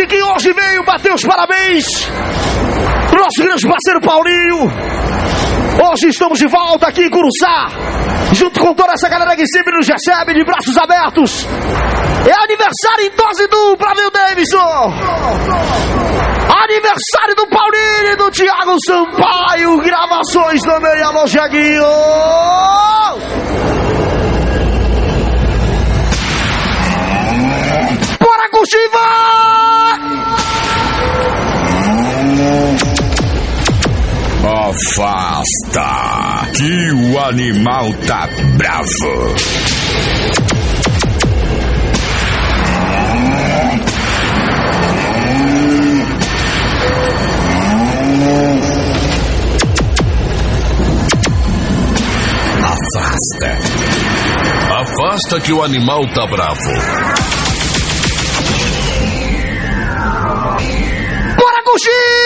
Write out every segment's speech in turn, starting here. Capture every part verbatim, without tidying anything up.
que hoje veio bater os parabéns pro nosso grande parceiro Paulinho. Hoje estamos de volta aqui em Curuçá, junto com toda essa galera que sempre nos recebe de braços abertos. É aniversário em dose dupla, viu, Davidson? Aniversário do Paulinho e do Thiago Sampaio. Gravações também, alô, Jaguinho. Bora curtir, vai! Afasta, que o animal tá bravo. Afasta. Afasta que o animal tá bravo. Bora curtir!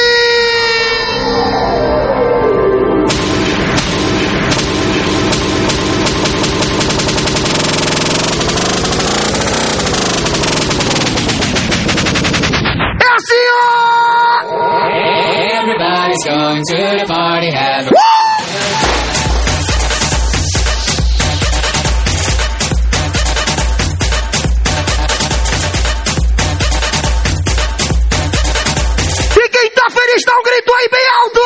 Everybody's going to the party, have a E quem tá feliz dá um grito aí bem alto!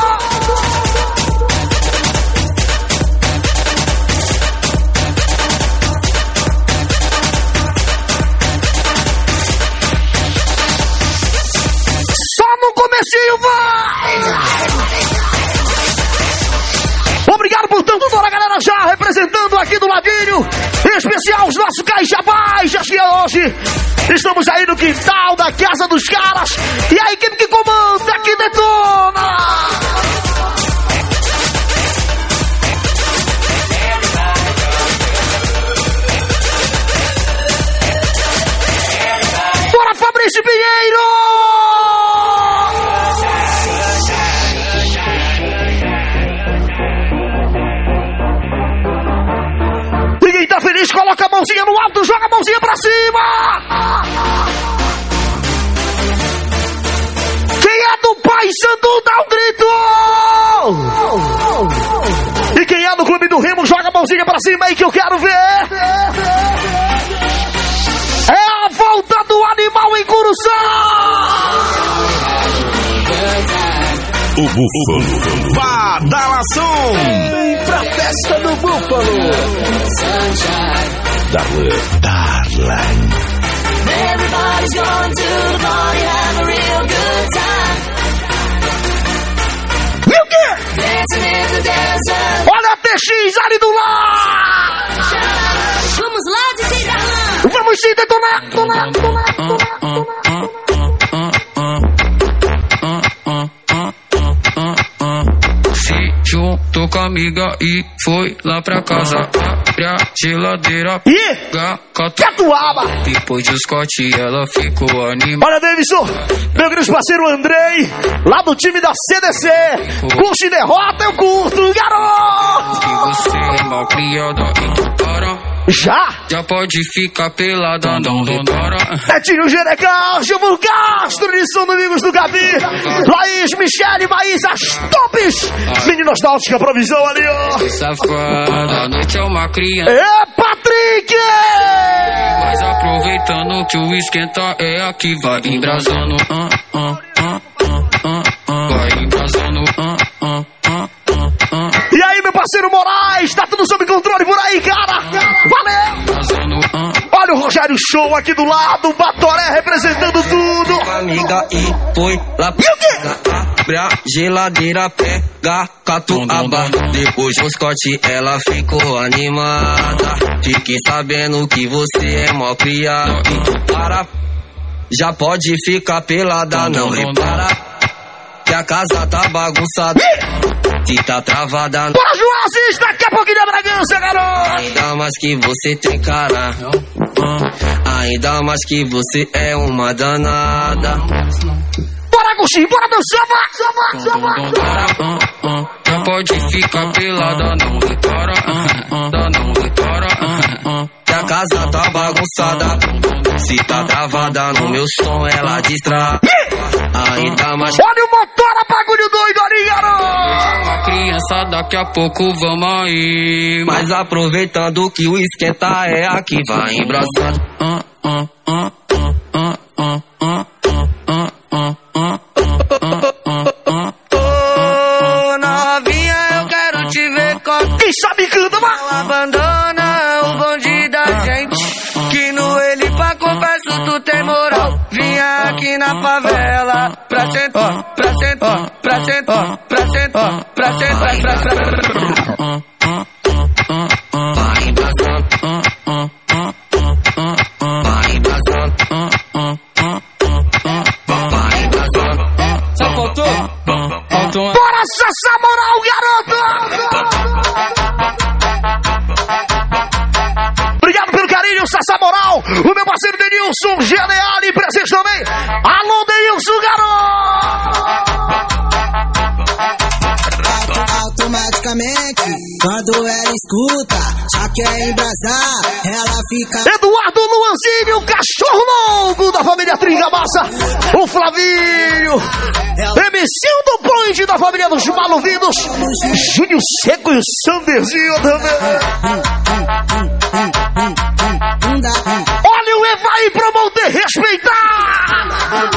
Comecinho, vai! Obrigado por tanto, toda a galera já representando aqui do ladinho. Em especial os nossos Caixa Baixas, que hoje estamos aí no quintal da casa dos caras. E a equipe que comanda aqui detona! Bora, Fabrício Pinheiro! Tá feliz, coloca a mãozinha no alto, joga a mãozinha pra cima! Quem é do Paysandu dá um grito! E quem é do Clube do Remo, joga a mãozinha pra cima aí que eu quero ver! É a volta do animal em Curuçá! O Búfalo Badalação. Vem pra festa do Búfalo. Darlan. Darlan. Everybody's going to the party, have a real good time. E o quê? Dancing in the desert. Olha a T X ali do lado! Vamos lá, D J Darlan. Vamos se detonar! detonar, detonar, detonar, detonar. Juntou com a amiga e foi lá pra casa. Abre a geladeira, E cata, Catuaba! depois do Scott ela ficou animada. Olha, Davidson, meu grande parceiro Andrei, lá do time da C D C. Curte e derrota, eu curto, garoto! Que você é mal criada, então para. Já? Já pode ficar pelada, não demora. Netinho Jerecal, Gilmo Castro, Nisson Domingos do Gabi, Laís, Michele, Maís, as tops! Menino Nostálgica, provisão ali, ó. Safada, a noite é uma criança. É, Patrick! Mas aproveitando que o esquenta é aqui, vai embrasando. Ah, ah, ah, ah, ah, ah. Vai embrasando. Ah, ah, ah, ah, ah. E aí, meu parceiro Moraes, tá tudo sob controle por aí, cara? Valeu! Olha o Rogério Show aqui do lado, o Batoré representando tudo. Amiga e foi lá pra casa, abre a geladeira, pega catuaba. Depois do Scott ela ficou animada. Fiquei sabendo que você é mó criado. Para, já pode ficar pelada, não repara que a casa tá bagunçada, que tá travada. Bora, Joãozinho, daqui a pouquinho da Bragança, garoto! Ainda mais que você tem cara, ainda mais que você é uma danada. Bora, Agostinho, bora dançar, vai! Já pode ficar pelada, não repara, não repara. Que a casa tá bagunçada. Se tá travada no meu som, ela distrai. Aí tá mais. Olha o motor, bagulho doido ali, garoto! Uma criança, daqui a pouco vamos aí. Mas aproveitando que o esquenta é aqui, vai embraçando. Ah, ah, ah, ah, ah, ah, ah, ah, ah, ah, ah. Ô, novinha, eu quero te ver com. Quem sabe canta, Não vai! abandona o bonde da gente. Que no ele pra confesso tu tem moral. Vinha aqui na favela pra sentar, pra sentar, pra sentar, pra sentar, pra sentar, pra sentar. Vai embraçando, vai embraçando, vai embraçando. Só faltou? Faltou uma. Bora, Sassá Moral, garoto! Obrigado pelo carinho, Sassá Moral. O meu parceiro Denilson, G D A, presente também. Alô, Denilson, garoto! Automaticamente, quando ela escuta, já quer embrasar, ela fica. Eduardo Luanzinho, o cachorro louco da família Tringa Massa. O Flavinho, M C do Point da família dos Maluvinos. Júnior Seco e o Sanderzinho também. Olha o Evaí Promoter, respeitar!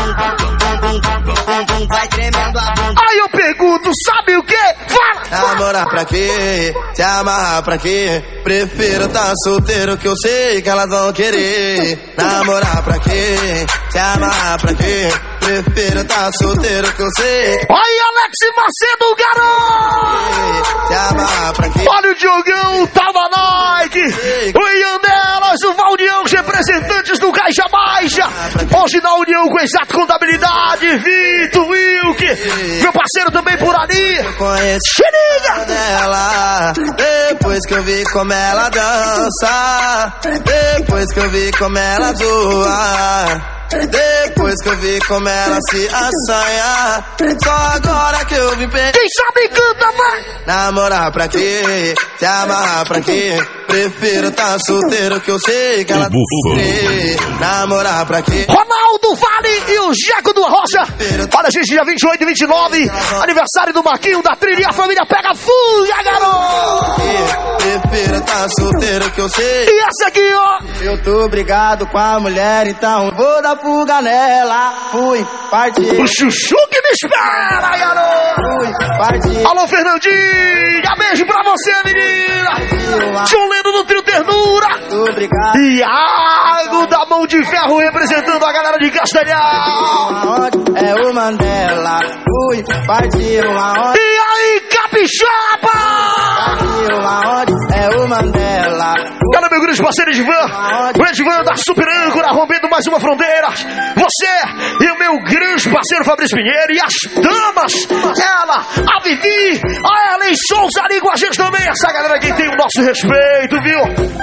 Vai tremendo a bunda. Aí eu pergunto, sabe o que? Fala! Namorar pra quê? Se amarrar pra quê? Prefiro tá solteiro que eu sei que elas vão querer. Namorar pra quê? Se amarrar pra quê? Prefiro tá solteiro que eu sei. Aí Alex Macedo, garoto! Se amarrar pra quê? Olha o Diogão, o Tava Nike, o Ian Delas, o Valdião, os representantes do Caixa Baixa. Hoje na união com Exato Contabilidade, Vitor, Wilke, meu parceiro também por ali. Xeriga! Dela, depois que eu vi como ela dança, depois que eu vi como ela zoa, depois que eu vi como ela se assanha, só agora que eu vim pe... Quem sabe canta, vai! Namorar pra quê? Se amarrar pra quê? Prefiro tá solteiro que eu sei que ela crê. Namorar pra quê? Ronaldo Vale e o Jeco do Rocha. Olha, gente, dia vinte e oito e vinte e nove, aniversário do Marquinho da Trilha e a família pega fuga, garoto! Prefiro tá solteiro que eu sei. E essa aqui, ó. Eu tô brigado com a mulher, então vou dar fuga nela. Fui, parti. O chuchu que me espera, garoto! Fui, parti. Alô, Fernandinha, beijo pra você, menina! Tio Lendo do Trio Ternura! Tô brigado. Iago da Mão de Ferro representando a galera de Castanhal! Aonde é o Mandela? Fui, partiu aonde? E aí, Capixaba! Partiu aonde é o Mandela? Cara, meu grande parceiro Edvan, o Edvan da Super Âncora, rompendo mais uma fronteira. Você e o meu grande parceiro Fabrício Pinheiro e as damas, ela, a Vivi, a Ellen Souza ali com a gente também. Essa galera aqui tem o nosso respeito, viu?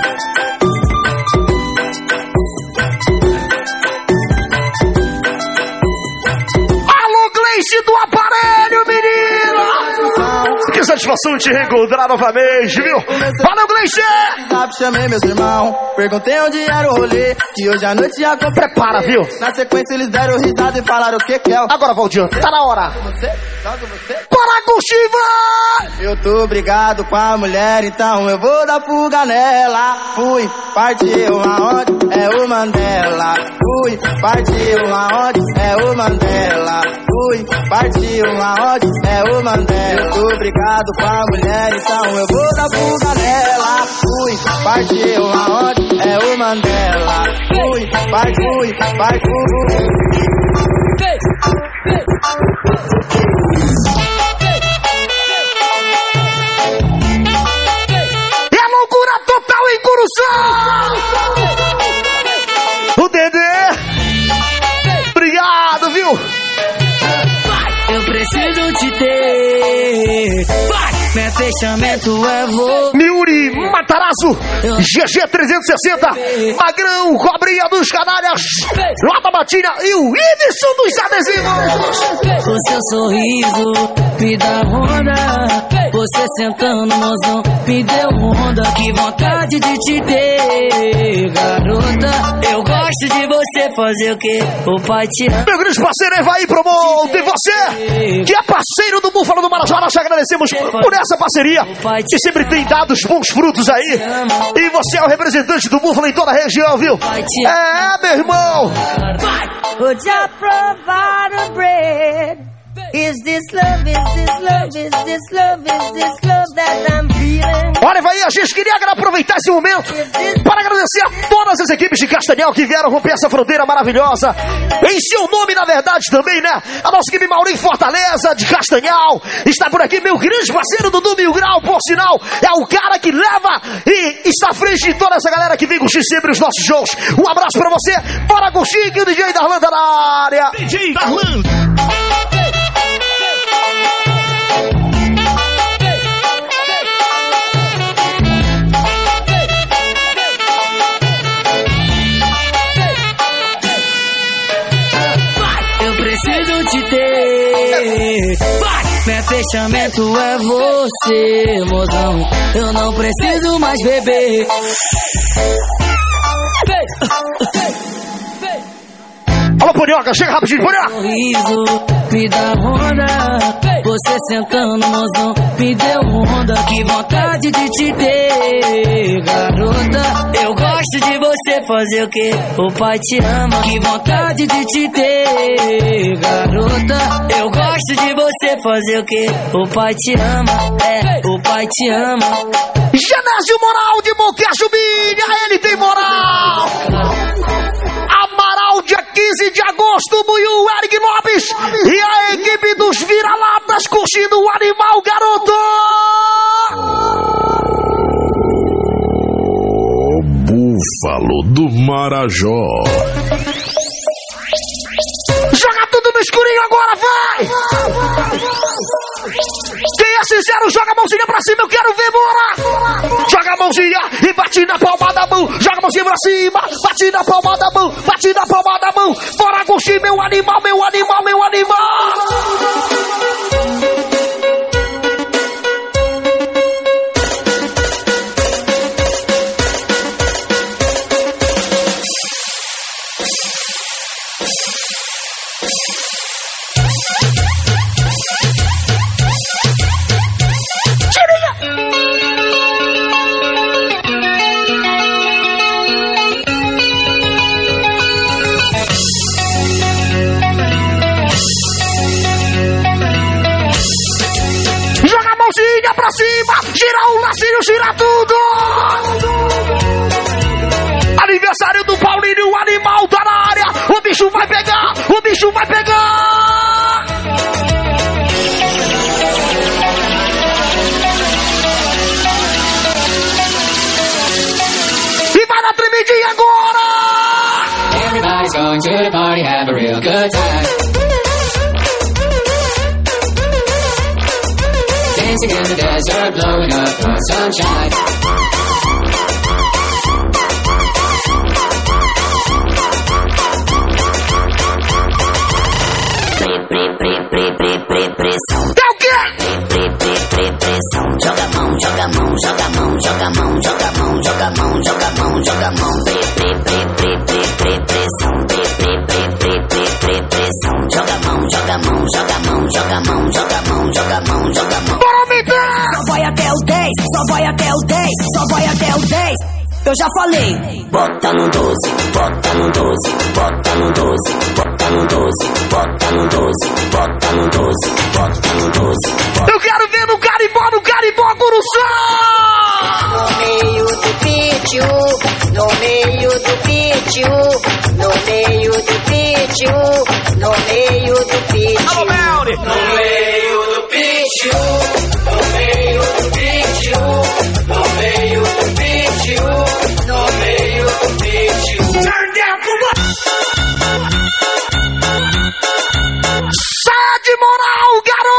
Alô, Gleice do aparelho, menina! Que satisfação te reencontrar novamente, viu? Valeu, Gleice! WhatsApp, chamei meus irmãos, perguntei onde era o rolê, que hoje à noite ia comprar. Prepara, viu? Na sequência eles deram risada e falaram o que que é o... Agora, Valdir, tá na hora. Você? Joga você? Para curtir, Eu tô brigado com a mulher, então eu vou dar fuga nela. Fui, partiu aonde é o Mandela. Fui, partiu aonde é o Mandela. Fui, partiu aonde é o Mandela. Eu tô brigado com a mulher, então eu vou dar fuga nela. Fui, partiu aonde é o Mandela. Fui, partiu, partiu. é loucura total em Curuçá! O Dedê! Obrigado, viu? Eu preciso te ter. Vai! Meu fechamento é você. Miuri Matarazzo, G G trezentos e sessenta, Magrão, Cobrinha dos Canalhas, lá da Batina e o Iverson dos Adesivos. O seu sorriso me dá onda. Você sentando, mozão, me deu onda, que vontade de te ter, garota. Eu gosto de você, fazer o quê? O pai te ama. Meu grande parceiro Evaí Promote, e você, que é parceiro do Búfalo do Marajó, nós te agradecemos por essa parceria, que sempre tem dado os bons frutos aí. E você é o representante do Búfalo em toda a região, viu? É, meu irmão. Would you provide a bread? Is this love, is this love, is this love, is this love that I'm feeling? Olha, vai aí, a gente queria aproveitar esse momento para agradecer a todas as equipes de Castanhal que vieram romper essa fronteira maravilhosa. Em seu nome, na verdade, também, né? A nossa equipe Maurinho Fortaleza, de Castanhal, está por aqui, meu grande parceiro Dudu Mil Grau, por sinal, é o cara que leva e está à frente de toda essa galera que vem curtir sempre os nossos shows. Um abraço pra você, bora curtir, que o D J Darlan tá na área. D J Darlan. Preciso te ter. Meu fechamento é você, mozão. Eu não preciso mais beber. Alô, Ponioca, chega rapidinho, Ponioca. Sorriso, me dá onda. Você sentando, mozão, me deu onda. Que vontade de te ter, garota. Eu gosto de você, fazer o quê? O pai te ama. Que vontade de te ter, garota. Eu gosto de você, fazer o quê? O pai te ama, é, o pai te ama. Genésio Moral de Monquejubinha, ele tem moral. Amaral, dia quinze de agosto, Buiú, Eric Lopes e a equipe dos Vira-Latas curtindo o animal, garoto! O Búfalo do Marajó. Joga tudo no escurinho agora, vai! Quem é sincero, joga a mãozinha pra cima, eu quero ver, bora! Joga a mãozinha e bate na palma da mão. Joga a mãozinha pra cima, bate na palma da mão, bate na palma da mão. Bora curtir, meu animal, meu animal, meu animal! Pra cima, gira o lacinho, gira tudo. Aniversário do Paulinho, o animal tá na área. O bicho vai pegar, o bicho vai pegar. E vai na tremidinha agora. Everybody's going to the party, have a real good time. Dancing in the desert, blowing up the sunshine. Pre, pre, pre, pre, pre, pre, pressão. É o quê? Pre, pre, pre, pressão. Joga a mão, joga a mão, joga a mão, joga a mão, joga a mão, joga a mão, joga a mão, joga a mão. Pre, pre, pre, pre, pre, pre, pressão. Pre, pre, pre, pre, pre, pre, pressão. Joga a mão, joga a mão, joga a mão, joga a mão, joga a mão, joga a mão, joga a mão. Só vai até o dez, só vai até o dez, só vai até o dez. Eu já falei. Bota no doze, bota no doze, bota no doze, bota no doze, bota no doze, bota no doze, bota no doze. Eu quero ver no carimbó, no carimbó, Curuçá! No meio do pítio, no meio do pítio, no meio do pítio, no meio do pítio. Alô, Melri! No meio do pítio, no meio do pítio, no meio do pítio, no meio do pítio. Sai de moral,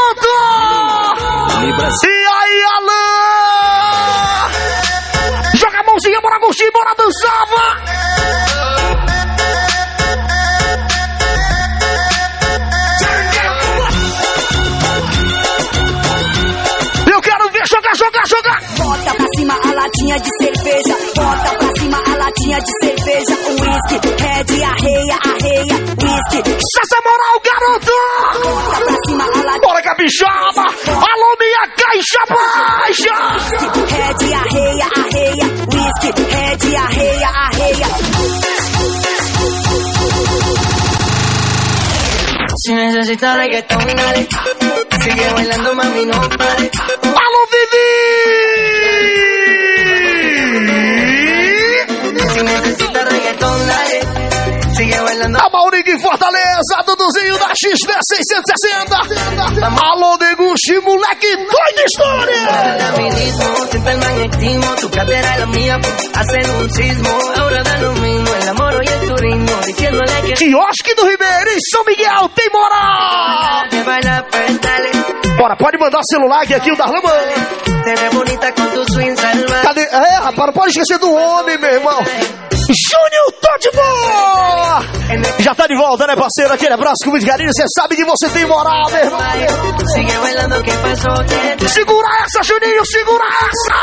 garoto! E aí, Alan? Joga a mãozinha, bora curtir, bora dançar, vá! Eu quero ver Si necesitas reggaetón, dale. Sigue bailando, mami, no pare. Alô, Vivi! Si necesitas reggaetón, dale. Sigue bailando. A Maurinho em Fortaleza, Duduzinho da X P seiscentos e sessenta. Alô, Deguchi, moleque doido história! Siempre el magnetismo, tu cadera es la mía, hacen un sismo. Ahora da lo mismo, el amor y el turismo, diciéndole que. Quiosque do Ribeiro, em São Miguel, tem moral! Que baila, pues dale. Bora, pode mandar celular que aqui o Darlan manda. Te ve bonita com tu swing salvaje. Cadê? É, rapaz, não pode esquecer do homem, meu irmão. Júnior, tô de boa! Já tá de volta, né, parceiro? Aquele abraço com muito carinho. Você sabe que você tem moral, meu irmão. Sigue bailando, que passou? Segura essa, Juninho, segura essa!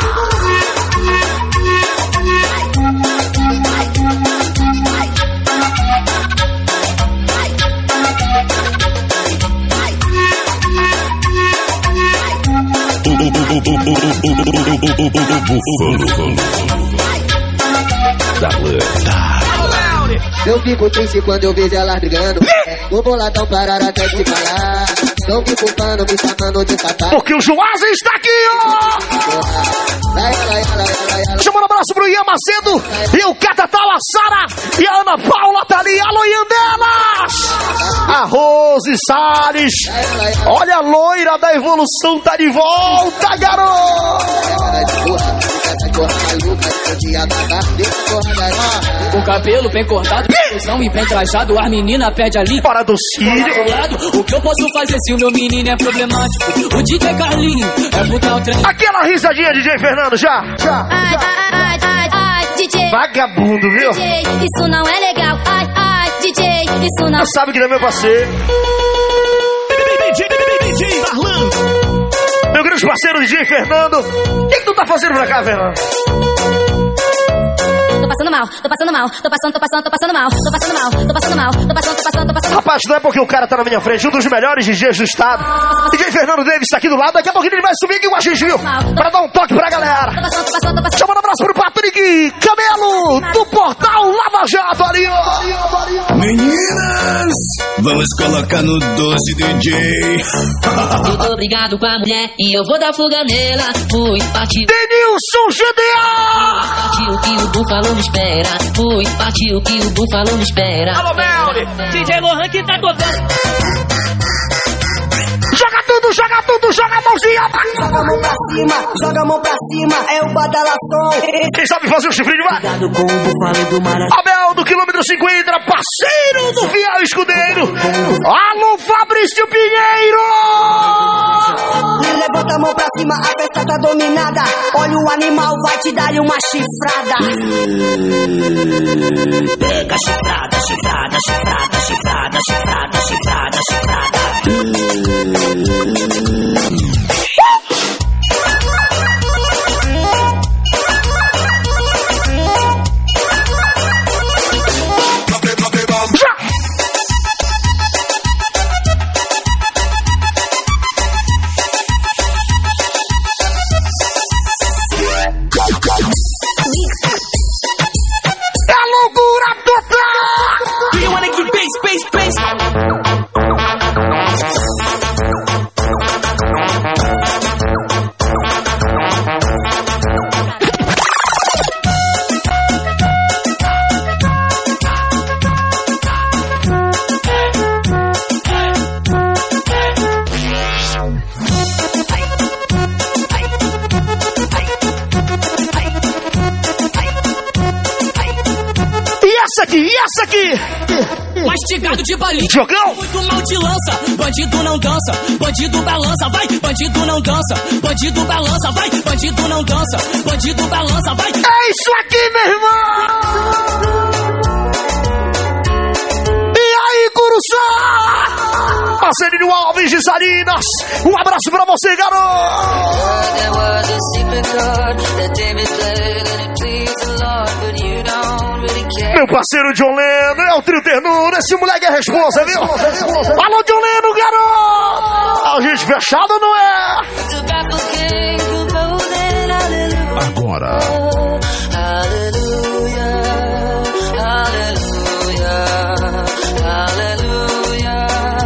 Eu fico triste quando eu vejo elas brigando. O boladão parar até de falar. Estão me culpando, me chamando de safado. Porque o Joás está aqui, ó! Chamando um abraço pro Ian Macedo e o Catatal, a Sara e a Ana Paula tá ali. Alô, Ian delas! A Rose Salles. Olha a loira da evolução, tá de volta, garoto! Com cabelo bem cortado, posição e bem trajado, as meninas pede ali para do Círio. O que eu posso fazer se o meu menino é problemático? O D J Carlinho é botar o trem. Aquela risadinha, D J Fernando, já, já, ai, já. Ai, ai, ai, D J. Vagabundo, viu? D J, isso não é legal. Ai, ai, D J, isso não. Você sabe que não é meu parceiro. D J Darlan. Meu grande parceiro, D J Fernando. O que, que tu tá fazendo pra cá, Fernando? Tô passando mal, tô passando mal, tô passando, tô passando, tô passando mal, tô passando mal, tô passando mal, tô passando, tô passando, tô passando. Rapaz, não é porque o cara tá na minha frente, um dos melhores D Js do estado. D J Fernando Davis tá aqui do lado, daqui a pouquinho ele vai subir aqui com a gente, viu? Pra dar um toque pra galera. Tô passando, tô passando, tô passando. Chamando um abraço pro Patrick Camelo, do portal Lava Jato ali, ó. Meninas, vamos colocar no doce, D J. Eu tô brigado com a mulher e eu vou dar fuga nela. Fui, partiu. Denilson G D A! Partiu que o búfalo me espera. Fui, partiu que o búfalo me espera. Alô, Melly! D J Lohan que tá tocando. Joga tudo, joga tudo, joga a mãozinha. Joga a mão pra cima, joga a mão pra cima, é o badalação. Quem sabe fazer o chifrinho, vai? Cuidado com o búfalo do Marajó. Abel do quilômetro cinquenta, parceiro do Fiel Escudeiro. Alô, Fabrício Pinheiro! Levanta a mão pra cima, a festa tá dominada. Olha o animal, vai te dar uma chifrada. Pega chifrada, chifrada, chifrada, chifrada, chifrada, chifrada, chifrada. Mastigado de balinha, jogão! Muito mal te lança, bandido não dança, bandido balança, vai, bandido não dança, bandido balança, vai, bandido não dança, bandido balança, vai. É isso aqui, meu irmão! E aí, Curuçá! Marcelinho Alves de Salinas, um abraço pra você, garoto! Meu parceiro John Leno, é o trio ternura, esse moleque é responsa, viu? Alô, John Leno, garoto! A gente fechado, não é? Agora. Aleluia, aleluia, aleluia.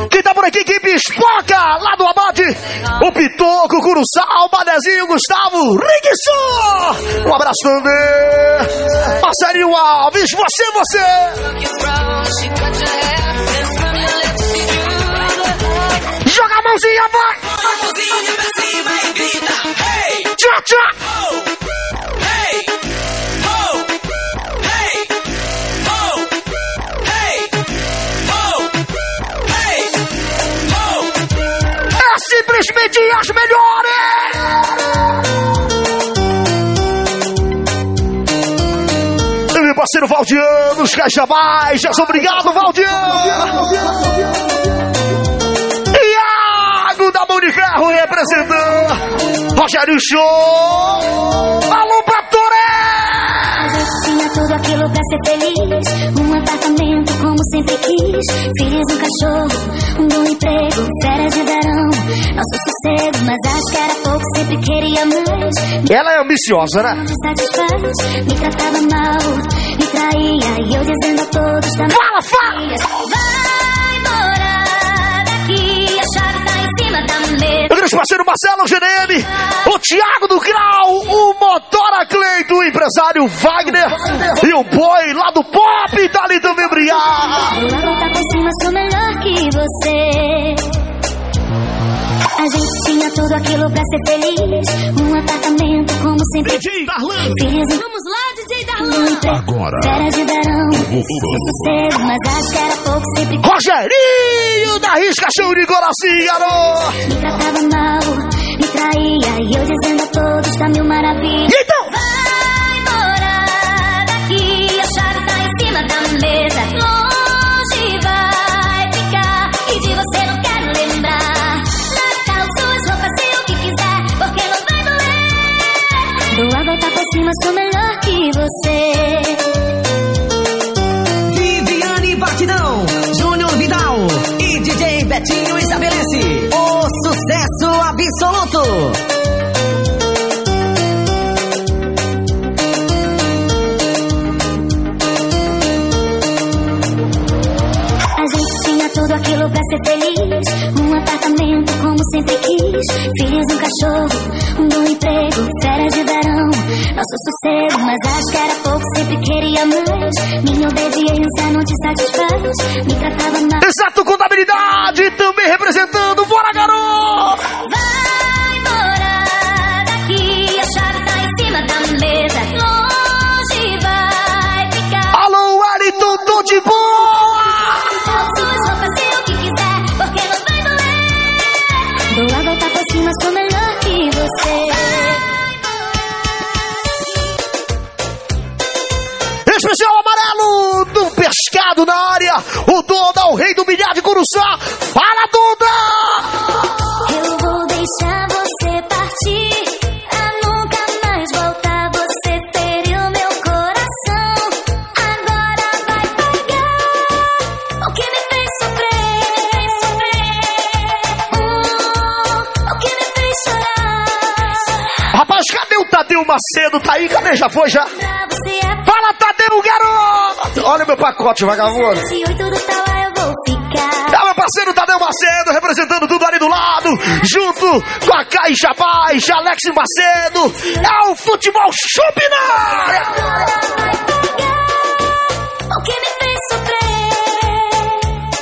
Quem tá por aqui, equipe Espoca, lá do Abade. O Pitoco, Curuçá, o Banezinho, Gustavo, Rickson. Um abraço também. Marcelinho Alves, você, você. Joga a mãozinha, vai. Mãozinha pra cima e grita. Hey! Tchá, tchá. Oh! Hey! Oh! Hey! Oh! Hey! Oh! Hey! Oh! É simplesmente as melhores. Meu parceiro Valdiano, os Caixa Baixas, obrigado, Valdiano. Iago da Mão de Ferro representando. Rogério Show. Alô, Patoré. A gente tinha tudo aquilo pra ser feliz. Um apartamento como sempre quis. Filhos, um cachorro, um bom emprego, férias de verão. Nosso sossego, mas acho que era pouco, sempre queria mais. Ela é ambiciosa, né? Me satisfaz, me tratava mal, me traía. E eu dizendo a todos também. Fala, fala! Vai morar daqui, a chave tá em cima da mesa. O grande parceiro Marcelo G D M, o Thiago do Grau, o Motora Cleito, o empresário Wagner e o boy lá do Pop, tá ali também brilhar. Vou voltar por cima, sou melhor que você. A gente tinha tudo aquilo pra ser feliz. Um apartamento como sempre. D J Darlan. Filhos, Vamos lá, D J Darlan. Agora. férias de verão. Sossego, mas acho que era pouco, sempre Rogerinho da Risca, show de coração, garoto. me tratava mal, me traía. E eu dizendo a todos tá mil maravilhas. Então. Vai morar daqui, a chave tá em cima da mesa. Longe vai ficar, e de você não quero lembrar. Natal, suas roupas e o que quiser, porque não vai doer. Dou a volta por cima, sou melhor que você. Viviane Batidão, Júnior Vidal e D J Betinho estabelece o sucesso absoluto. Tudo aquilo pra ser feliz. Um apartamento como sempre quis. Filhos, um cachorro, um bom emprego, férias de verão. Nosso sossego, mas acho que era pouco, sempre queria mais. Minha obediência não te satisfaz, me tratava mal. Exato, contabilidade também representando. Bora, garoto! Vai morar daqui, a chave tá em cima da mesa. Longe vai ficar. Alô, Wellington, tô de boa! Dou a volta por cima, sou melhor que você. Especial amarelo do pescado na área. O Duda, o rei do bilhar de Curuçá. Fala, Duda! Eu vou deixar você partir, a nunca mais voltar. Você feriu meu coração. Agora vai pagar o que me fez sofrer. Uh, o que me fez chorar. Rapaz, cadê o Tadeu Macedo? Tá aí? Cadê? Já foi, já? Fala, Tadeu, garoto! Olha o meu pacote, vagabundo. Se oi tudo tá lá, eu vou ficar. É o meu parceiro Tadeu Macedo, representando tudo ali do lado, junto com a Caixa Baixa, Alex Macedo. É o futebol chup na área. O que me fez sofrer,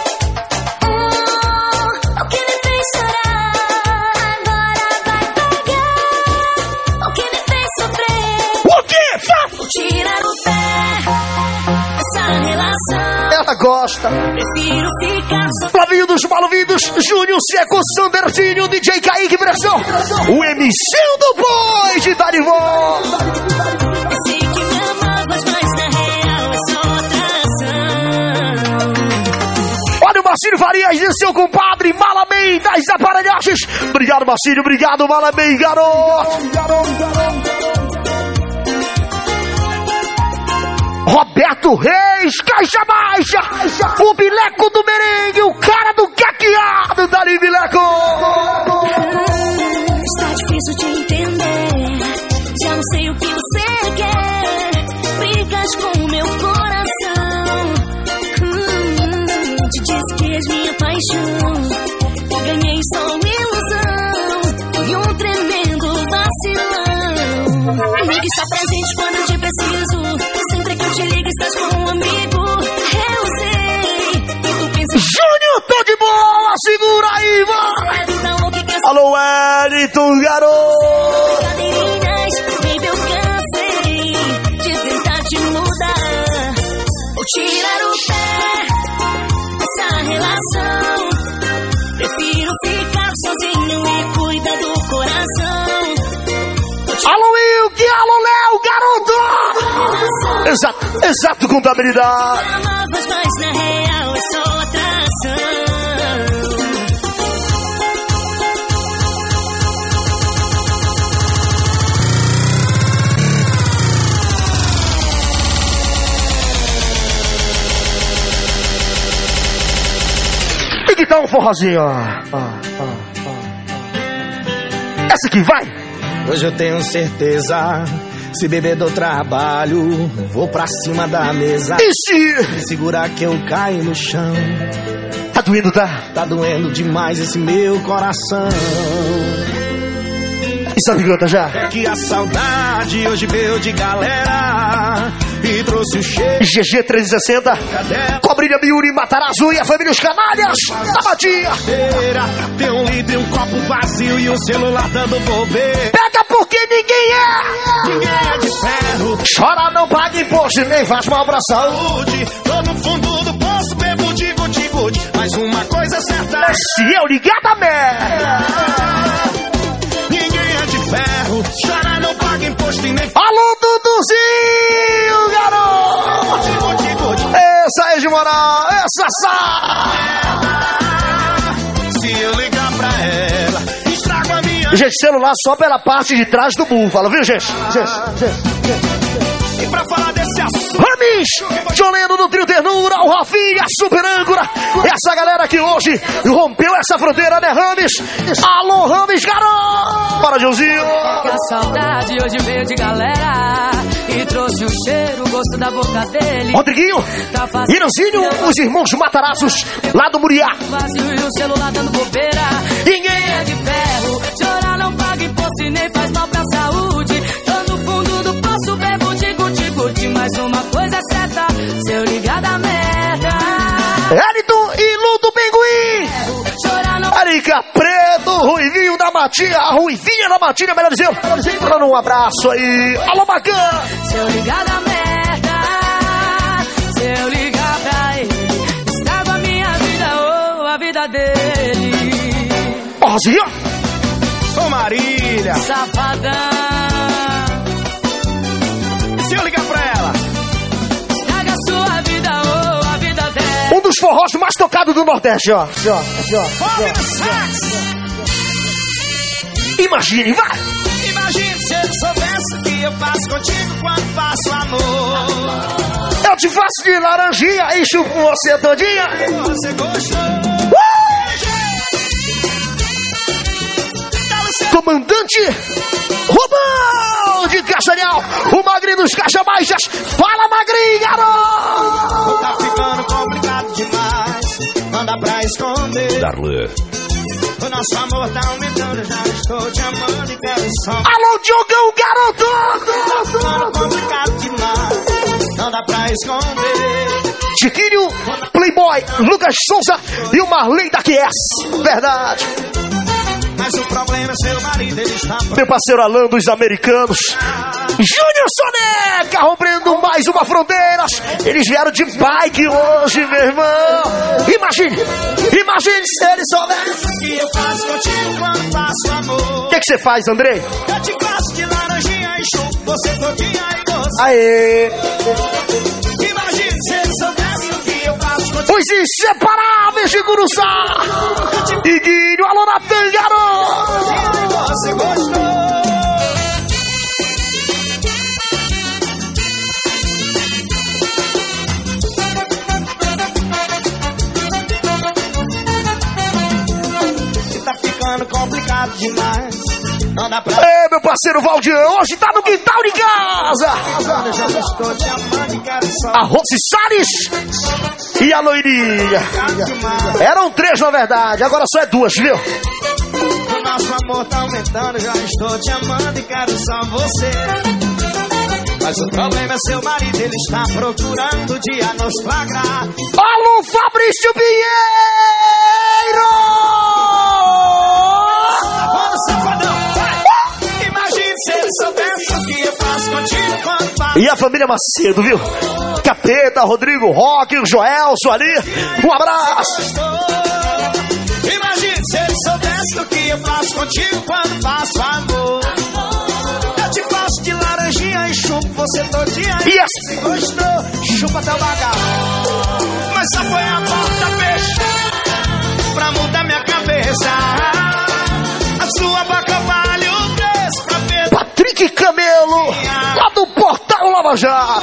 uh, o que me fez chorar. Agora vai pagar o que me fez sofrer. O quê? Fá? Tirar o pé dessa relação. Ela gosta. Prefiro ficar só. Flavinho dos Maluvinhos, Júnior Seco, Sanderzinho, D J Kaique Pressão, o M C do Boi de Darivó. Eu sei que me amavas, mas na real é só atração. Olha o Marcílio Farias e seu compadre Malamém das Aparelhagens. Obrigado, Marcílio, obrigado, Malamém, garoto. Roberto Reis, Caixa Baixa, o Bileco do Merengue, o cara do caqueado, Dali Bileco. Hum, está difícil de entender, já não sei o que você quer. Brigas com o meu coração, hum, te disse que és minha paixão. Está presente quando eu te preciso. Sempre que eu te ligo, estás com um amigo. Eu sei que tu pensa. Júnior, tô de boa, segura aí, vai! Alô, Wellington, garoto! Cadeirinhas, baby, eu cansei de tentar te mudar. Ou tirar o pé dessa relação. Prefiro ficar sozinho e cuidar do coração. Alô, Wilk, alô, Léo, garoto! Exato, exato, contabilidade. Amavas, mas na real é só atração. E que tal um forrozinho? Ah, ah, ah, ah. Essa aqui, vai! Hoje eu tenho certeza, se beber do trabalho, vou pra cima da mesa. E se me segurar que eu caio no chão. Tá doendo, tá? Tá doendo demais esse meu coração. E sabe canta já? Que a saudade hoje veio de galera e trouxe o cheiro. G G trezentos e sessenta, Cobrinha, Miuri, Matarazzo e a família Os Canalhas da Batia. Tem um litro e um copo vazio e um celular dando bobeira. Pega porque ninguém é. Ninguém é de ferro. Chora, não paga imposto e nem faz mal pra saúde. Tô no fundo do poço, bebo de guti-guti. Mas uma coisa é certa, se eu ligar da merda. Ninguém é de ferro. Chora, não paga imposto e nem... Alô, Duduzinho, garoto. Essa é de moral, essa sabe. Se eu ligar pra ela, estrago a minha... Gente, celular só pela parte de trás do búfalo, viu, gente? gente, gente, gente. E pra falar desse assunto, Ramis, Joleno do Trio Ternura, o Rafinha, Super Âncora. Essa galera que hoje rompeu essa fronteira, né, Ramis? Alô, Ramis, garoto. Bora, Joãozinho. A saudade hoje veio de galera e trouxe o cheiro, o gosto da boca dele. Rodriguinho, tá Iranzinho, os irmãos Matarazos, lá do Muriá. Vazio e o celular dando bobeira. Ninguém é de ferro. Chorar não paga imposto e nem faz mal pra saúde. Tô no fundo do poço, bebo de guti-guti. Mas uma coisa é certa, se eu ligar da merda. Elton e Ludo Pinguim. Chorar não... Arica Preto, Ruivinho da Matinha, a Ruivinha da Matinha, melhor dizendo. Dando um abraço aí. Alô, bacana. Se eu ligar da merda, se eu ligar pra ele, estrago a minha vida ou a vida dele. Ó, Rosinha. Ô, Marília. Safadão. Se eu ligar pra ela, estraga a sua vida ou a vida dela. Um dos forrós mais tocados do Nordeste, ó. ó, ó, ó, ó. Imagine, vai! Imagine se eu soubesse o que eu faço contigo quando faço amor. Eu te faço de laranjinha e chupo você todinha. Você gostou? Uh! Comandante Rubão de Castanhal, o magrinho dos caixa baixas. Fala, magrinho, garoto! Tá ficando complicado demais, não dá pra esconder. Darlan. O nosso amor tá aumentando, já estou te amando e quero só. Alô, Diogão, garoto! Tá ficando complicado demais, não dá pra esconder. Chiquinho, Playboy, Lucas Souza e o Marley da Q S. Verdade. Mas o problema é seu marido, ele está... Meu parceiro Alan dos Americanos. Júnior Soneca, rompendo mais uma fronteira. Eles vieram de bike hoje, meu irmão. Imagine, imagine se eles soubessem. O que eu faço contigo quando faço amor? O que, que você faz, Andrei? Eu te gosto de laranjinha e chupo você todinha e você. Aê! Imagine se eles soubessem o que eu faço contigo. Os inseparáveis de Curuçá. Iguinho, alô, Natan, garoto. Você gostou? Se tá ficando complicado demais, não dá pra... Ei, meu parceiro Valdião, hoje tá no quintal de casa. Já estou te amando e quero só. A Rossi Salles e a loirinha. Eram três, na verdade, agora só é duas, viu? O nosso amor tá aumentando, já estou te amando e quero só você. Mas o problema é seu marido, ele está procurando dia nos flagrar. Alô, Fabrício Pinheiro! Agora, safadão, vai! Imagine se ele soubesse o que eu faço contigo quando faz. E a família Macedo, viu? Capeta, Rodrigo, Roque, o Joelson ali. Um abraço! Imagine se ele soubesse o que eu faço contigo quando faço amor. Eu te faço de laranjinha e chupo você todinha. Yes. Se gostou, chupa até o bagaço. Mas só foi a porta fechada pra mudar minha cabeça. A sua boca vale o preço pra ver. Patrick Camelo, lá do Portal Lava Jato.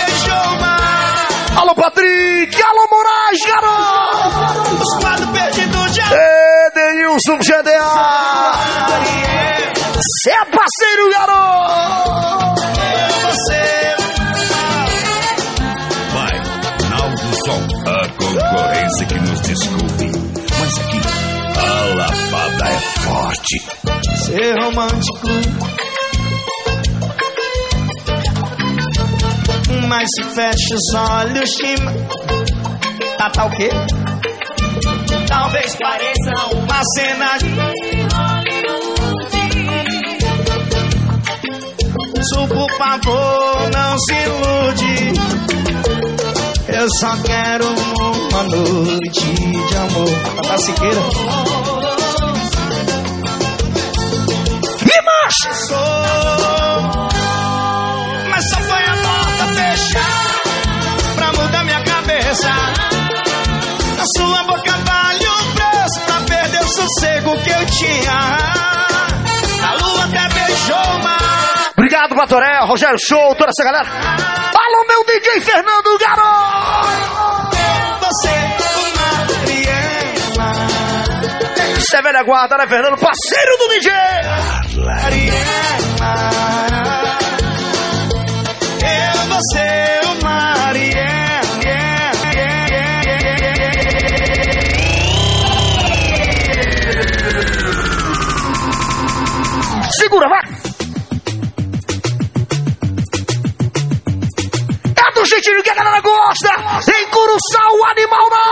Alô, Patrick! Alô, Moraes, garoto! Os quadros perdidos de Edenilson G D A! Cê é parceiro, garoto! Você vai, Naldo Som, a concorrência que nos desculpe. Mas aqui, a lavada é forte. Ser romântico, mas se fecha os olhos, chima. Tá, tá o quê? Talvez pareça uma cena de Hollywood. Por favor, não se ilude. Eu só quero uma noite de amor. Tata Siqueira. E macho! Mas só foi a porta fechar pra mudar minha cabeça. A sua boca vale o preço pra perder o sossego que eu tinha. A lua até beijou o mar. Obrigado, Batoré, Rogério Show, toda essa galera. Alô, meu D J Fernando, garoto! Você, Mariana. Isso é velha guarda, né, Fernando? Parceiro do D J! Mariana. Eu, você, o Mariana. Segura, vai! É do jeitinho que a galera gosta! Em Curuçá, o animal na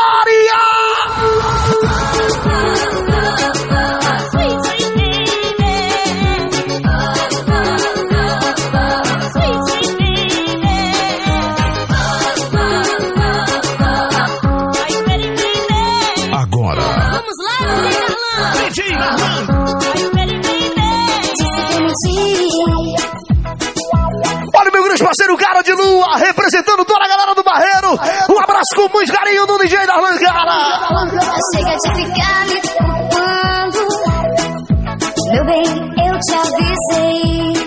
Agora. Vamos lá, D J Darlan! Olha o meu grande parceiro, cara de lua, representando toda a galera do Barreiro. Um abraço com muito carinho do D J Darlan, cara. Chega de ficar me culpando. Meu bem, eu te avisei.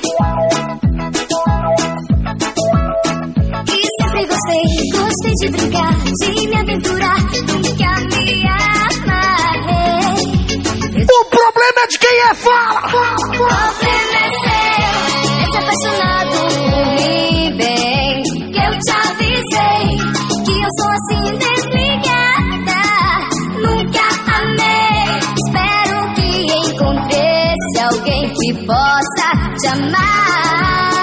E sempre gostei, gostei de brincar, de me aventurar. Nunca me amarrei. O problema é de quem é fala. O problema é seu, é se apaixonado por mim, bem. Que eu te avisei, que eu sou assim desligada. Nunca amei, espero que encontre-se alguém que possa te amar.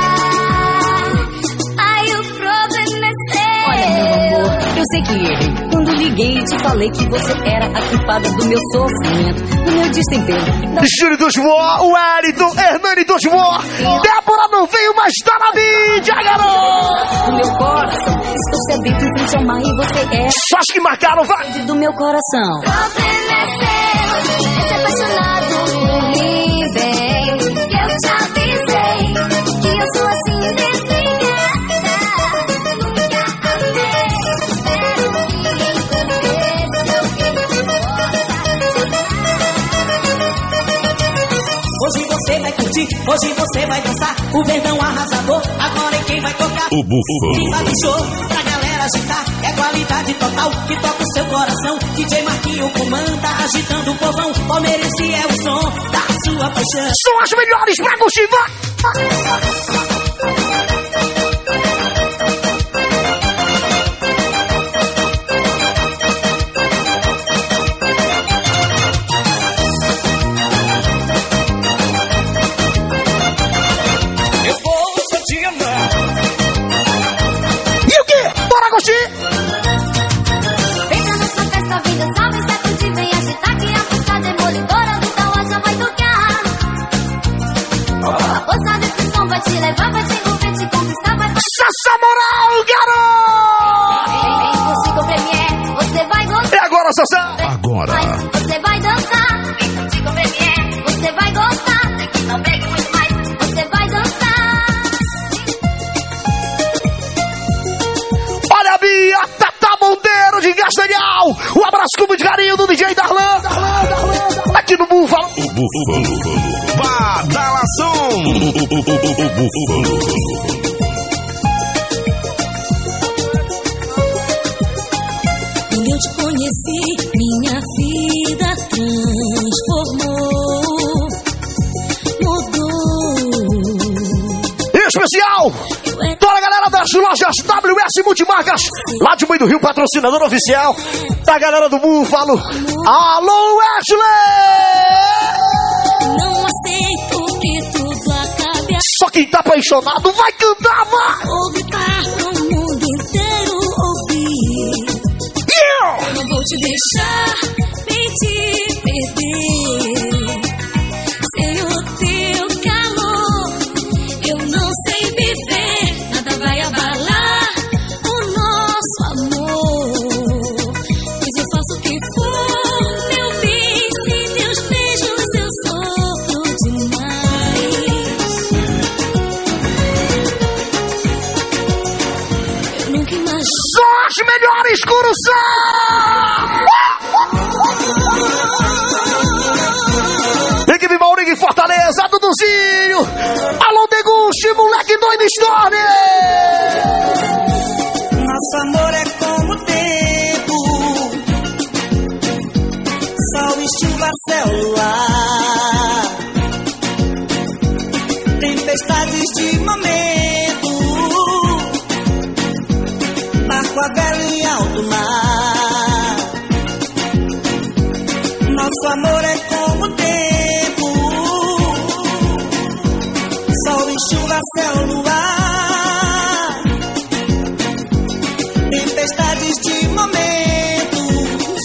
Ai, o problema é seu. Olha, meu amor, eu sei que errei. Quando liguei e te falei que você era a culpada do meu sofrimento, do meu desempenho. Da... Júlio dos Voa, o Wellington, Hernani dos Voa. Débora não veio, mas tá na mídia, garoto. Do meu coração, estou sedento em frente ao mar e você é. Só as que marcaram, vai. Do meu coração. O problema é seu, é se apaixonado por mim, bem. Que eu te avisei, que eu sou assim desligada. Nunca amei, espero que encontre-se alguém que Hoje você vai curtir, hoje você vai dançar. O verdão arrasador, agora é quem vai tocar. O bufo. Quem faz o show pra galera agitar. É qualidade total que toca o seu coração. D J Marquinho comanda, agitando o povão. Palmeirense é o som da sua paixão. São as melhores pra curtir, vai. Eu vou só te amar. Bora, Sassá! Agora. Você vai dançar, contigo premier. Você vai gostar, não pegue muito mais. Você vai dançar. Olha a Bia, Tata Monteiro de Castanhal. Um abraço com muito carinho do D J Darlan. Aqui no Búfalo. O Búfalo. Badalação. O Búfalo. Quando eu te conheci, minha vida transformou, mudou. Em especial, toda a galera das lojas W S Multimarcas, lá de Moinho do Rio, patrocinador oficial da galera do Búfalo. Alô, Wesley! Não aceito que tudo acabe. Só quem tá apaixonado vai cantar, vai! Vou gritar pro mundo inteiro ouvir. Yeah! Eu não vou te deixar nem te perder. Sem o teu calor, eu não sei viver. Nada vai abalar o nosso amor. Pois eu faço o que for, meu bem. Sem teus beijos eu sofro demais. Eu nunca imaginei. Só as melhores Curuçá! Equipe Maurinho em Fortaleza, Duduzinho! Alô, Deguste, moleque doido Storm! Nosso amor é como o tempo, sol e chuva, céu, luar, tempestades de momento, barco a vela em alto mar. Nosso amor é como o tempo, sol e chuva, céu, luar, tempestades de momentos,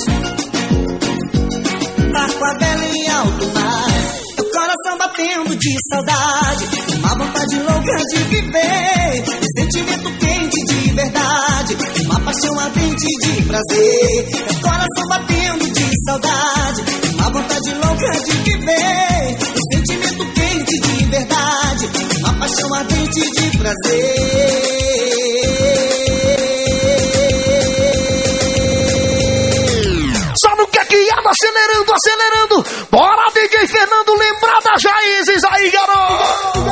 barco a vela em alto mar. O coração batendo de saudade, uma vontade louca de viver, um sentimento quente de verdade, uma paixão ardente de prazer. O coração batendo de saudade, uma vontade louca de viver, um sentimento quente de verdade, uma paixão ardente de prazer. Sabe o que é que anda acelerando, acelerando? Bora, D J Fernando, lembrar das raízes aí, garoto!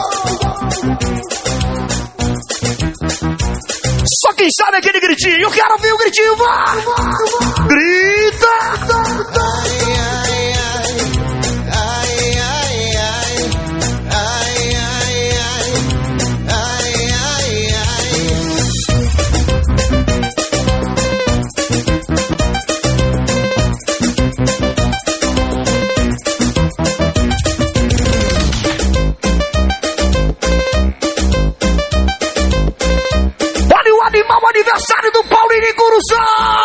Só quem sabe aquele gritinho, eu quero ouvir o gritinho, vai! Grita! Olha o animal, aniversário do Paulinho em Curuçá!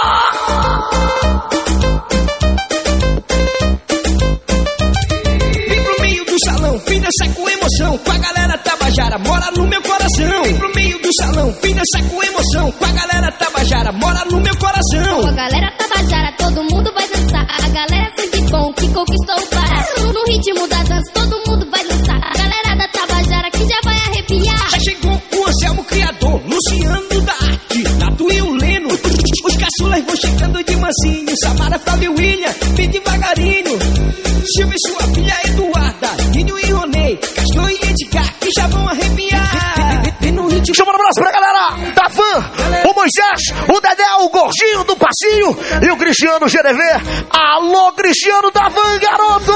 Vem pro meio do salão, vem dançar com emoção, com a galera Tabajara, mora no meu coração. Vem pro meio do salão, vem dançar com emoção, com a galera Tabajara, mora no meu coração. Com a galera Tabajara, todo mundo vai dançar. A galera sempre bom que conquistou o Pará. No ritmo da dança, todo mundo vai dançar. A galera da Tabajara que já vai arrepiar. Já chegou o Anselmo Criador, Luciano da Arte, Nato e o Leno. Os caçulas vão chegando de mansinho, Samara, Flávio e William, bem devagarinho. Silvio e sua filha Eduarda, Ninho e Ronei, Castor e Edgar, que já vão arrepiar. Vem no ritmo. Chama um abraço pra galera da Van, o Moisés, o Dedé, o Gordinho do Passinho e o Cristiano G D V. Alô, Cristiano da Van, garoto!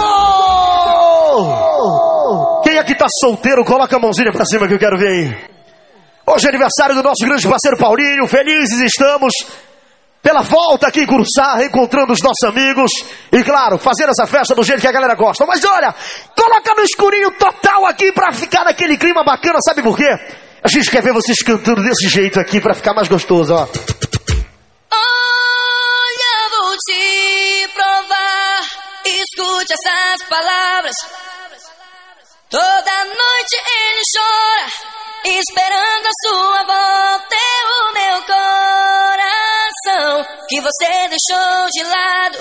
Quem aqui tá solteiro, coloca a mãozinha pra cima que eu quero ver aí. Hoje é aniversário do nosso grande parceiro Paulinho, felizes estamos pela volta aqui em Curuçá, reencontrando os nossos amigos e, claro, fazendo essa festa do jeito que a galera gosta. Mas olha, coloca no escurinho total aqui pra ficar naquele clima bacana, sabe por quê? A gente quer ver vocês cantando desse jeito aqui pra ficar mais gostoso, ó. Olha, vou te provar, escute essas palavras. Toda noite ele chora, esperando a sua volta. E o meu coração que você deixou de lado.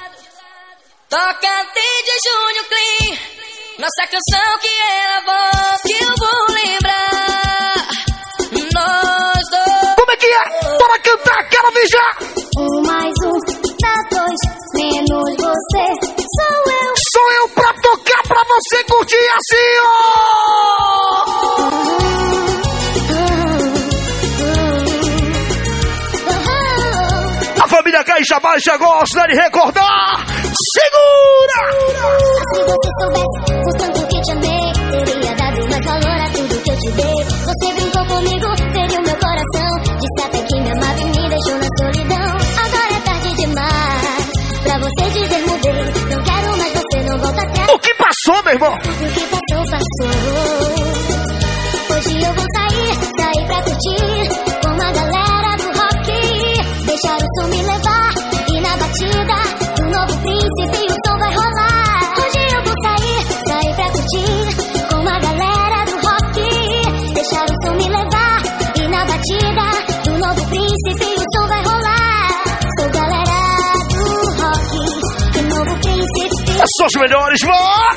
Toca D J Júnior Clean, nossa canção que é a voz que eu vou lembrar. Nós dois. Como é que é? Bora cantar, quero ver já. Um mais um dá dois, menos você, sou eu. Sou eu pra tocar, pra você curtir assim, ó. A família Caixa Baixa gosta de recordar. Segura! Se você soubesse o tanto que te amei, teria dado mais valor a tudo que eu te dei. Você brincou comigo, feriu meu coração, disse até que me amava e me deixou na solidão. Agora é tarde demais pra você dizer mudei. Não quero mais você, não volta atrás. O que passou, meu irmão? O que passou, passou. Hoje eu vou sair, sair pra curtir com a galera do rock. Deixar o som me levar e na batida do novo príncipe o som vai rolar. Hoje eu vou sair, sair pra curtir com a galera do rock. Deixar o som me levar e na batida do novo príncipe o som vai rolar. Sou galera do rock, do novo príncipe. São os melhores, vó!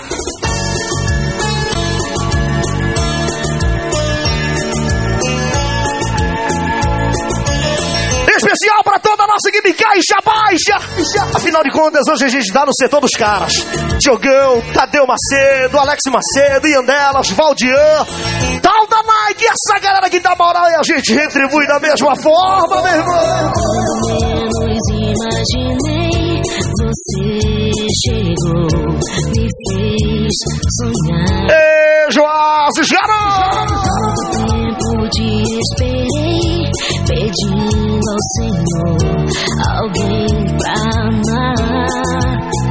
Especial pra toda a nossa equipe Caixa Baixa. Afinal de contas, hoje a gente tá no setor dos caras. Diogão, Tadeu Macedo, Alex Macedo, Ian Delas, Valdian, tal da Nike, essa galera que dá moral e a gente retribui da mesma forma, meu irmão. Eu menos imaginei, você chegou, me fez sonhar. Ei, Joás, garoto! Quanto tempo te esperei, pedindo ao Senhor alguém pra amar.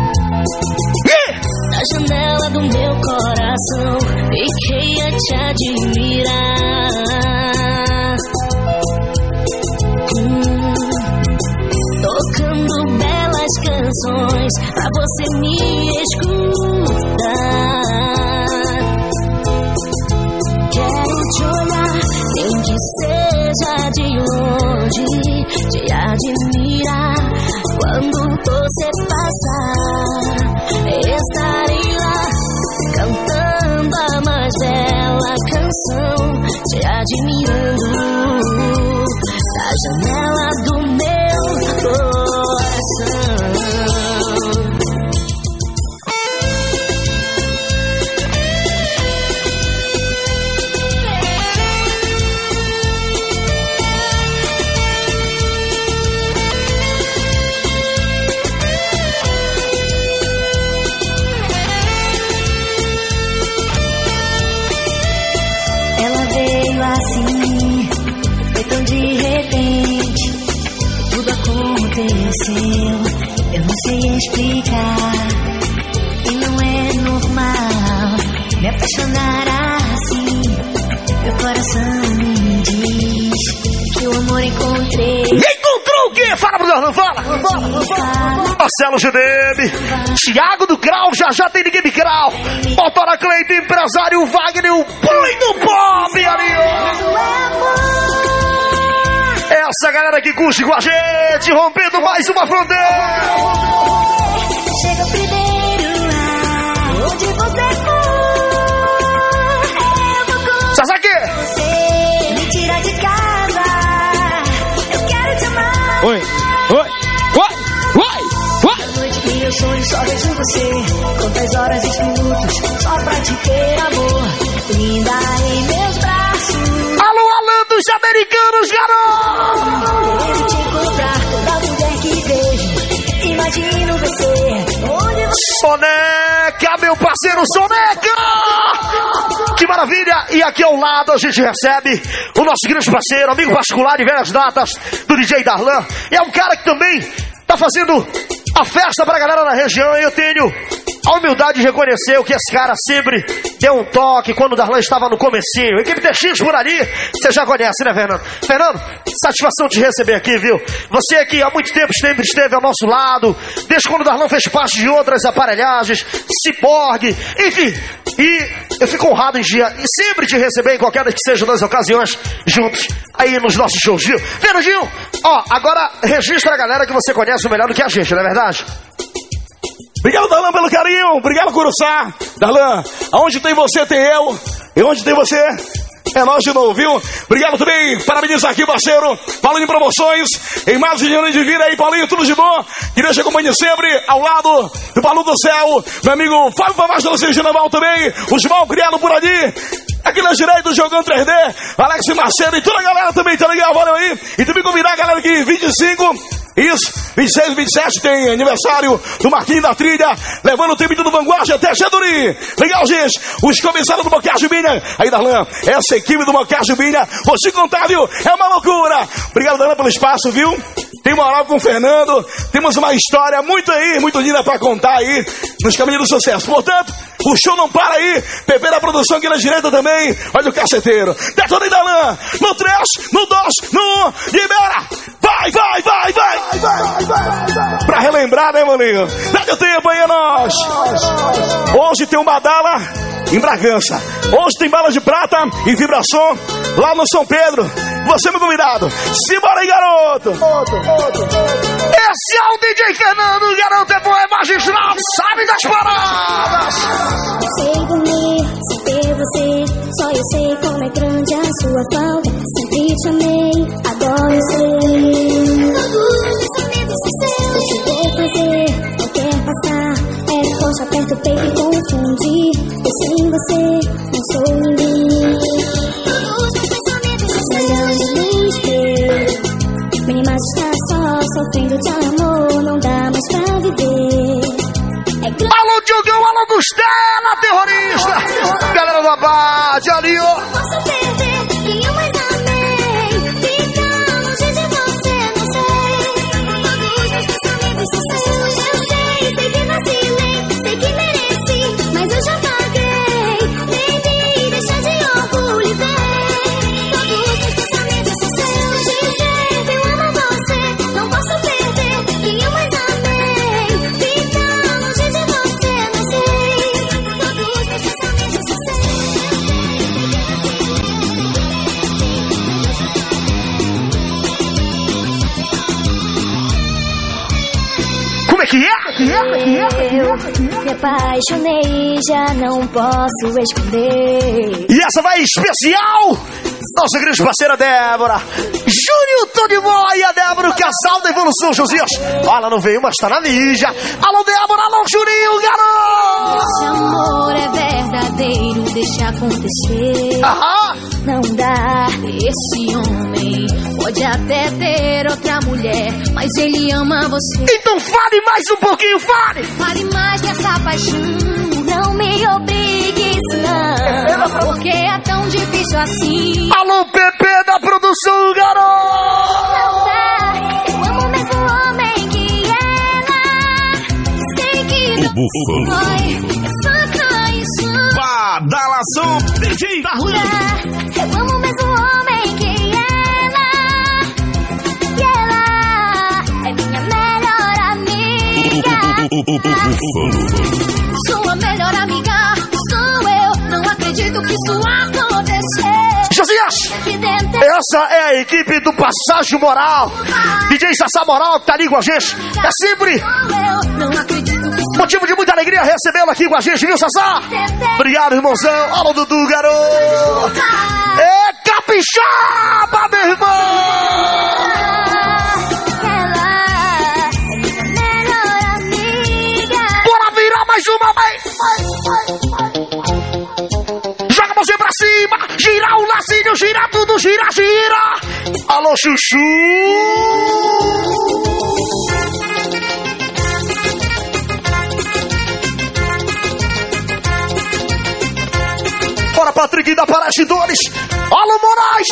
Na janela do meu coração, fiquei a te admirar. Hum, tocando belas canções pra você me escutar. Quero te olhar, nem que seja de longe, te admirar. Quando você passar, estarei lá, cantando a mais bela canção, te admirando, da janela do meu coração. Assim, foi tão de repente, tudo aconteceu, eu não sei explicar. E não é normal me apaixonar assim. Meu coração me diz que o amor encontrei. Encontrou o quê? Fala, Bruno, fala, fala, fala. Marcelo G D M, Thiago do Grau, já já tem ninguém de Grau. Motora Cleide, empresário Wagner, o Play do Pop ali, ó. Essa galera que curte com a gente, rompendo mais uma fronteira. Chega primeiro lá, onde você for, eu vou com Sasaki. você, me tira de casa, eu quero te amar. Oi, oi, oi, oi, oi. Noite que eu sonho, só vejo você. Quantas horas e minutos, só pra te ter amor. Linda em meus braços. Alô, Alan dos americanos, garoto! Querendo te encontrar, toda mulher que vejo. Imagino você, onde você... Soneca, meu parceiro Soneca! Que maravilha! E aqui ao lado a gente recebe o nosso grande parceiro, amigo particular de velhas datas, do D J Darlan. É um cara que também tá fazendo a festa pra galera da região. E eu tenho a humildade de reconhecer que esse cara sempre deu um toque quando o Darlan estava no comecinho. Equipe T X por ali, você já conhece, né, Fernando? Fernando, satisfação de receber aqui, viu? Você que há muito tempo sempre esteve ao nosso lado, desde quando o Darlan fez parte de outras aparelhagens, Ciborgue, enfim. E eu fico honrado em dia e sempre te receber em qualquer que seja das ocasiões juntos aí nos nossos shows, viu? Fernandinho, ó, agora registra a galera que você conhece melhor do que a gente, não é verdade? Obrigado, Darlan, pelo carinho. Obrigado, Curuçá. Darlan, aonde tem você, tem eu. E onde tem você, é nós de novo, viu? Obrigado também. Parabenizar aqui, parceiro. Paulinho Promoções. Em mais de ano de vida aí, Paulinho, tudo de bom. Que Deus te acompanhe sempre ao lado do Palu do Céu. Meu amigo Fábio Pavaz da Cirgina Val também. Os mal criados por ali. Aqui na direita, jogando três D. Alex Marcelo e toda a galera também, tá legal? Valeu aí. E também convidar a galera aqui, vinte e cinco. Isso, vinte e seis, vinte e sete tem aniversário do Marquinhos da Trilha, levando o time do Vanguarda até Xaduri. Legal, gente, os comissários do Mocage Binha. Aí, Darlan, essa equipe do Mocage Binha, vou te contar, viu? É uma loucura. Obrigado, Darlan, pelo espaço, viu? Tem moral com o Fernando, temos uma história muito aí, muito linda pra contar aí, nos caminhos do sucesso. Portanto, o show não para aí. Pepe da produção aqui na direita também. Olha o caceteiro. Detona aí, Darlan. No três, no dois, no um. Libera. Vai, vai, vai, vai. vai, vai, vai, vai. Pra relembrar, né, maninho? Dá o tempo aí, é nós. Hoje tem um Badala em Bragança. Hoje tem bala de prata e vibração lá no São Pedro. Você, meu convidado. Simbora aí, garoto. Outro, outro, outro. Esse é o D J Fernando, garoto é bom, é magistral, sabe das paradas. Sei dormir, sem ter você, só eu sei como é grande a sua falta. Sempre te amei, agora eu sei. Todos os pensamentos são seus. O que vou fazer, não quer passar. É forte, aperta o peito e confundir. Eu sem você, não sou ninguém. Todos os pensamentos são seus. Olhando no espelho, minha imagem está só, sofrendo de amor, não dá mais pra viver. É alô, Diogão, alô, Gustela, terrorista. Galera do Abade, ali, ó. Não posso perder quem eu mais amei. Ficar longe de você, não sei. Todos meus pensamentos são seus. Eu sei, sei que vacilei, sei que mereci, mas eu já paguei. Nem me deixa de orgulho e vem. Todos meus pensamentos são seus. Dizer que eu amo você, não posso perder quem eu mais amei. Ficar longe de você, não sei. Todos meus pensamentos são seus. Como é que é? Eu me apaixonei, já não posso esconder. E essa vai especial. Nossa grande parceira Débora. Júnior, tô de boa. E a Débora, o casal da Evolução, Josias. Ó, ela não veio, mas tá na ninja. Alô, Débora, alô, Juninho, garoto. Esse amor é verdadeiro, deixa acontecer. Aham. Não dá, esse homem pode até ter outra mulher, mas ele ama você. Então fale mais um pouquinho, fale. Fale mais dessa paixão, não me obrigue não, porque é tão difícil assim. Alô, Pepe da produção, garoto. Não dá, eu amo o mesmo homem que ela. Sei que não foi essa traição. Badalação D J Darlan. Eu amo o mesmo homem que ela. E ela é minha melhor amiga. Sua melhor amiga sou eu. Não acredito que isso aconteceu. Josias, essa é a equipe do Passagem Moral. D J Sassá Moral que tá ali com a gente. É sempre motivo de muita alegria recebê-lo aqui com a gente, viu, Sassá? Obrigado, irmãozão. Alô, Dudu, garoto. É capixaba, meu irmão. Bora virar mais uma, vai. Joga você pra cima. Girar o lacinho, gira tudo, gira, gira. Alô, Chuchu. Bora, Patrick da Parastidores. Alô, Moraes,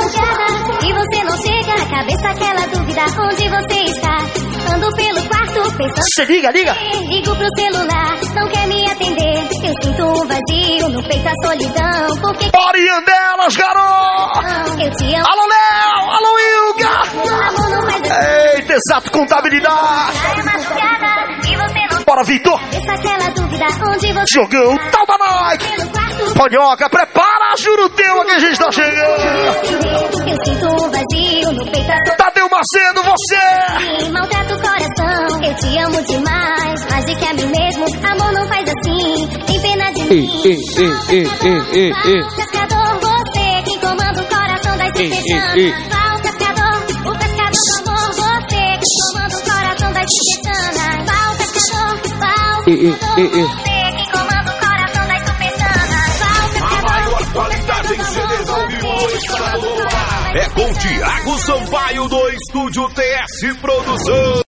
vai. E você não chega, a cabeça aquela dúvida, onde você está? Ando pelo quarto pensando. Se liga, liga. Ligo pro celular, não quer me atender. Eu sinto um vazio no peito, a solidão. Porque Borinha delas, garoto! eu te amo. Alô, Léo! Alô, Ilga! Amor não faz assim. Eita, exato, contabilidade! Já é madrugada e você não. Bora, Vitor! Essa aquela dúvida onde você. Jogão, tal da Nike! Pelo quarto. Panhoca, prepara, juro teu que a gente tá chegando! Eu sinto um vazio no peito, a solidão. Tadeu Macedo, você! Me maltrata o coração, eu te amo demais. Mais do que a mim mesmo, amor não faz assim. Tem pena de mim. Pescador, você quem comanda o coração das tibetanas. Val, pescador, o pescador do amor. Você quem comanda o coração das tibetanas. Val, pescador, Val, pescador, você quem comanda o coração das tibetanas. Val, pescador, o Qualidade em C Ds ao vivo no estado do ar. É com Thiago Sampaio do Estúdio T S Produção.